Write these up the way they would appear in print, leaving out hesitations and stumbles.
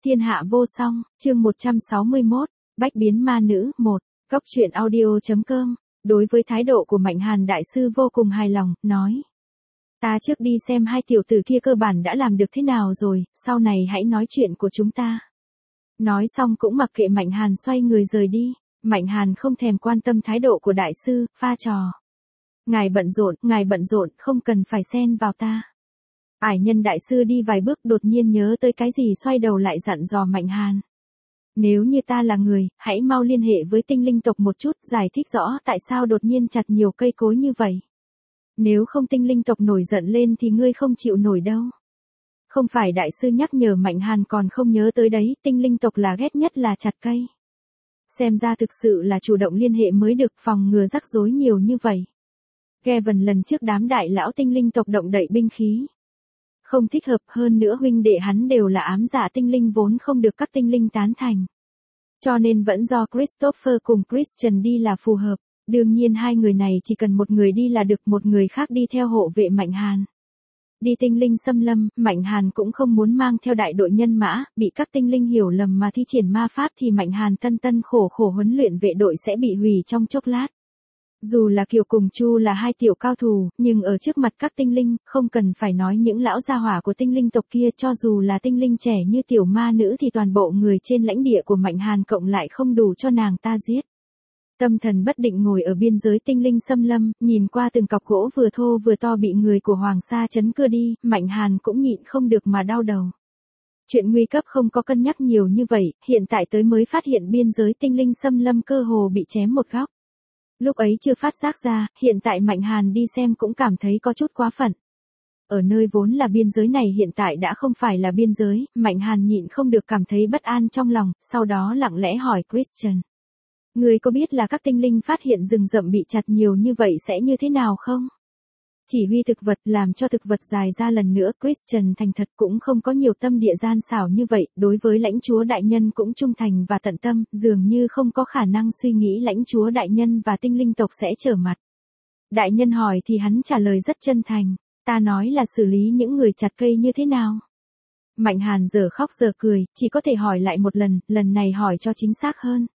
Thiên hạ vô song, chương 161, Bách biến ma nữ, 1, Cóc truyện audio.com. Đối với thái độ của Mạnh Hàn đại sư vô cùng hài lòng, nói. Ta trước đi xem hai tiểu tử kia cơ bản đã làm được thế nào rồi, sau này hãy nói chuyện của chúng ta. Nói xong cũng mặc kệ Mạnh Hàn xoay người rời đi, Mạnh Hàn không thèm quan tâm thái độ của đại sư, pha trò. Ngài bận rộn, không cần phải xen vào ta. Ải nhân đại sư đi vài bước đột nhiên nhớ tới cái gì xoay đầu lại dặn dò Mạnh Hàn. Nếu như ta là người, hãy mau liên hệ với tinh linh tộc một chút, giải thích rõ tại sao đột nhiên chặt nhiều cây cối như vậy. Nếu không tinh linh tộc nổi giận lên thì ngươi không chịu nổi đâu. Không phải đại sư nhắc nhở Mạnh Hàn còn không nhớ tới đấy, tinh linh tộc là ghét nhất là chặt cây. Xem ra thực sự là chủ động liên hệ mới được, phòng ngừa rắc rối nhiều như vậy. Gavin lần trước đám đại lão tinh linh tộc động đậy binh khí. Không thích hợp, hơn nữa huynh đệ hắn đều là ám dạ tinh linh vốn không được các tinh linh tán thành. Cho nên vẫn do Christopher cùng Christian đi là phù hợp. Đương nhiên hai người này chỉ cần một người đi là được, một người khác đi theo hộ vệ Mạnh Hàn. Đi tinh linh xâm lâm, Mạnh Hàn cũng không muốn mang theo đại đội nhân mã, bị các tinh linh hiểu lầm mà thi triển ma pháp thì Mạnh Hàn tân khổ huấn luyện vệ đội sẽ bị hủy trong chốc lát. Dù là Kiều cùng Chu là hai tiểu cao thủ, nhưng ở trước mặt các tinh linh, không cần phải nói những lão gia hỏa của tinh linh tộc kia, cho dù là tinh linh trẻ như tiểu ma nữ thì toàn bộ người trên lãnh địa của Mạnh Hàn cộng lại không đủ cho nàng ta giết. Tâm thần bất định ngồi ở biên giới tinh linh xâm lâm, nhìn qua từng cọc gỗ vừa thô vừa to bị người của Hoàng Sa Trấn cưa đi, Mạnh Hàn cũng nhịn không được mà đau đầu. Chuyện nguy cấp không có cân nhắc nhiều như vậy, hiện tại tới mới phát hiện biên giới tinh linh xâm lâm cơ hồ bị chém một góc. Lúc ấy chưa phát giác ra, hiện tại Mạnh Hàn đi xem cũng cảm thấy có chút quá phận. Ở nơi vốn là biên giới này hiện tại đã không phải là biên giới, Mạnh Hàn nhịn không được cảm thấy bất an trong lòng, sau đó lặng lẽ hỏi Christian. Người có biết là các tinh linh phát hiện rừng rậm bị chặt nhiều như vậy sẽ như thế nào không? Chỉ huy thực vật làm cho thực vật dài ra lần nữa, Christian thành thật cũng không có nhiều tâm địa gian xảo như vậy, đối với lãnh chúa đại nhân cũng trung thành và tận tâm, dường như không có khả năng suy nghĩ lãnh chúa đại nhân và tinh linh tộc sẽ trở mặt. Đại nhân hỏi thì hắn trả lời rất chân thành, ta nói là xử lý những người chặt cây như thế nào? Mạnh Hàn giờ khóc giờ cười, chỉ có thể hỏi lại một lần này hỏi cho chính xác hơn.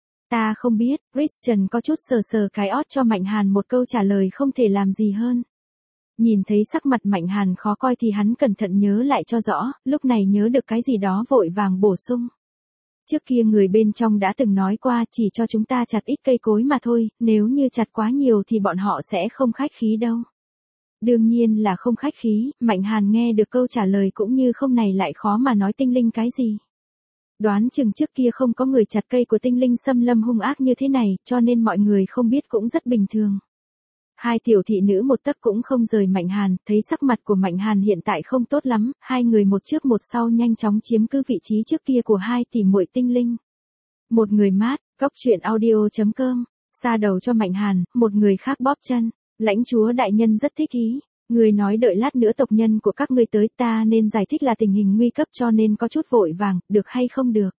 Ta không biết, Christian có chút sờ cái ót cho Mạnh Hàn một câu trả lời không thể làm gì hơn. Nhìn thấy sắc mặt Mạnh Hàn khó coi thì hắn cẩn thận nhớ lại cho rõ, lúc này nhớ được cái gì đó vội vàng bổ sung. Trước kia người bên trong đã từng nói qua chỉ cho chúng ta chặt ít cây cối mà thôi, nếu như chặt quá nhiều thì bọn họ sẽ không khách khí đâu. Đương nhiên là không khách khí, Mạnh Hàn nghe được câu trả lời cũng như không này lại khó mà nói tinh linh cái gì. Đoán chừng trước kia không có người chặt cây của tinh linh xâm lâm hung ác như thế này, cho nên mọi người không biết cũng rất bình thường. Hai tiểu thị nữ một tấc cũng không rời Mạnh Hàn, thấy sắc mặt của Mạnh Hàn hiện tại không tốt lắm, hai người một trước một sau nhanh chóng chiếm cứ vị trí trước kia của hai tỷ muội tinh linh. Một người mát, Cóc truyện audio.com, xa đầu cho Mạnh Hàn, một người khác bóp chân, lãnh chúa đại nhân rất thích ý. Người nói đợi lát nữa tộc nhân của các ngươi tới ta nên giải thích là tình hình nguy cấp cho nên có chút vội vàng, được hay không được.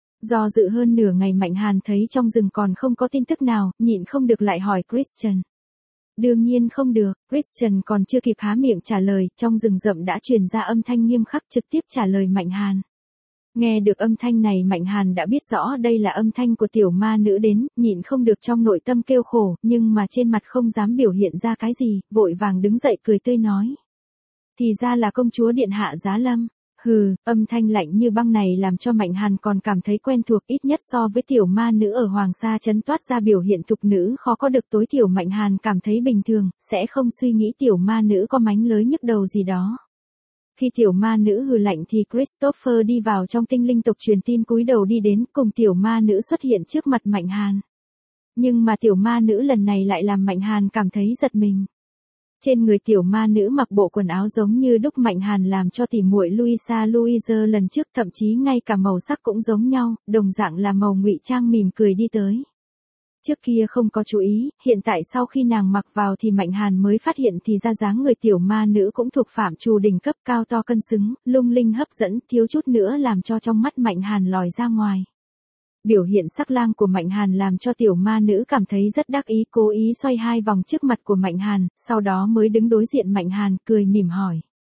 Do dự hơn nửa ngày Mạnh Hàn thấy trong rừng còn không có tin tức nào, nhịn không được lại hỏi Christian. Đương nhiên không được, Christian còn chưa kịp há miệng trả lời, trong rừng rậm đã truyền ra âm thanh nghiêm khắc trực tiếp trả lời Mạnh Hàn. Nghe được âm thanh này Mạnh Hàn đã biết rõ đây là âm thanh của tiểu ma nữ đến, nhịn không được trong nội tâm kêu khổ, nhưng mà trên mặt không dám biểu hiện ra cái gì, vội vàng đứng dậy cười tươi nói. Thì ra là công chúa điện hạ Giá Lâm. Hừ, âm thanh lạnh như băng này làm cho Mạnh Hàn còn cảm thấy quen thuộc, ít nhất so với tiểu ma nữ ở Hoàng Sa Trấn toát ra biểu hiện thục nữ khó có được, tối thiểu Mạnh Hàn cảm thấy bình thường, sẽ không suy nghĩ tiểu ma nữ có mánh lới nhức đầu gì đó. Khi tiểu ma nữ hừ lạnh thì Christopher đi vào trong tinh linh tộc truyền tin cúi đầu đi đến cùng tiểu ma nữ xuất hiện trước mặt Mạnh Hàn. Nhưng mà tiểu ma nữ lần này lại làm Mạnh Hàn cảm thấy giật mình. Trên người tiểu ma nữ mặc bộ quần áo giống như đúc Mạnh Hàn làm cho tỉ muội Louisa lần trước, thậm chí ngay cả màu sắc cũng giống nhau, đồng dạng là màu ngụy trang mỉm cười đi tới. Trước kia không có chú ý, hiện tại sau khi nàng mặc vào thì Mạnh Hàn mới phát hiện thì ra dáng người tiểu ma nữ cũng thuộc phạm trù đỉnh cấp, cao to cân xứng, lung linh hấp dẫn, thiếu chút nữa làm cho trong mắt Mạnh Hàn lòi ra ngoài. Biểu hiện sắc lang của Mạnh Hàn làm cho tiểu ma nữ cảm thấy rất đắc ý, cố ý xoay hai vòng trước mặt của Mạnh Hàn, sau đó mới đứng đối diện Mạnh Hàn, cười mỉm hỏi.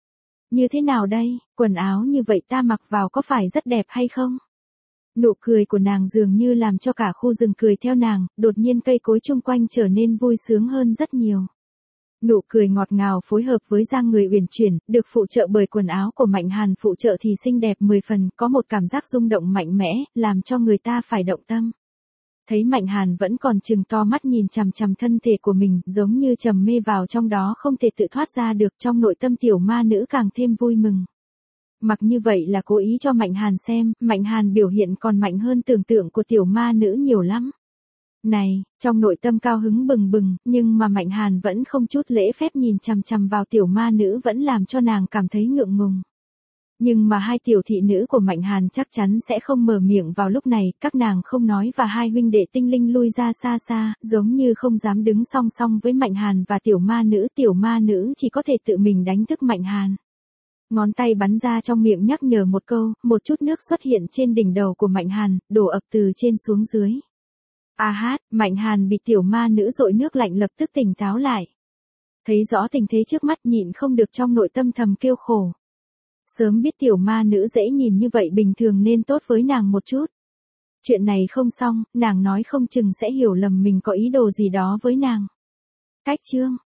Như thế nào đây, quần áo như vậy ta mặc vào có phải rất đẹp hay không? Nụ cười của nàng dường như làm cho cả khu rừng cười theo nàng, đột nhiên cây cối chung quanh trở nên vui sướng hơn rất nhiều. Nụ cười ngọt ngào phối hợp với dáng người uyển chuyển, được phụ trợ bởi quần áo của Mạnh Hàn phụ trợ thì xinh đẹp 10 phần, có một cảm giác rung động mạnh mẽ, làm cho người ta phải động tâm. Thấy Mạnh Hàn vẫn còn trừng to mắt nhìn chằm chằm thân thể của mình, giống như trầm mê vào trong đó không thể tự thoát ra được, trong nội tâm tiểu ma nữ càng thêm vui mừng. Mặc như vậy là cố ý cho Mạnh Hàn xem, Mạnh Hàn biểu hiện còn mạnh hơn tưởng tượng của tiểu ma nữ nhiều lắm. Này, trong nội tâm cao hứng bừng bừng, nhưng mà Mạnh Hàn vẫn không chút lễ phép nhìn chằm chằm vào tiểu ma nữ vẫn làm cho nàng cảm thấy ngượng ngùng. Nhưng mà hai tiểu thị nữ của Mạnh Hàn chắc chắn sẽ không mở miệng vào lúc này, các nàng không nói và hai huynh đệ tinh linh lui ra xa xa, giống như không dám đứng song song với Mạnh Hàn và tiểu ma nữ chỉ có thể tự mình đánh thức Mạnh Hàn. Ngón tay bắn ra trong miệng nhắc nhở một câu, một chút nước xuất hiện trên đỉnh đầu của Mạnh Hàn, đổ ập từ trên xuống dưới. A hát, Mạnh Hàn bị tiểu ma nữ dội nước lạnh lập tức tỉnh táo lại. Thấy rõ tình thế trước mắt nhịn không được trong nội tâm thầm kêu khổ. Sớm biết tiểu ma nữ dễ nhìn như vậy bình thường nên tốt với nàng một chút. Chuyện này không xong, nàng nói không chừng sẽ hiểu lầm mình có ý đồ gì đó với nàng. Cách chương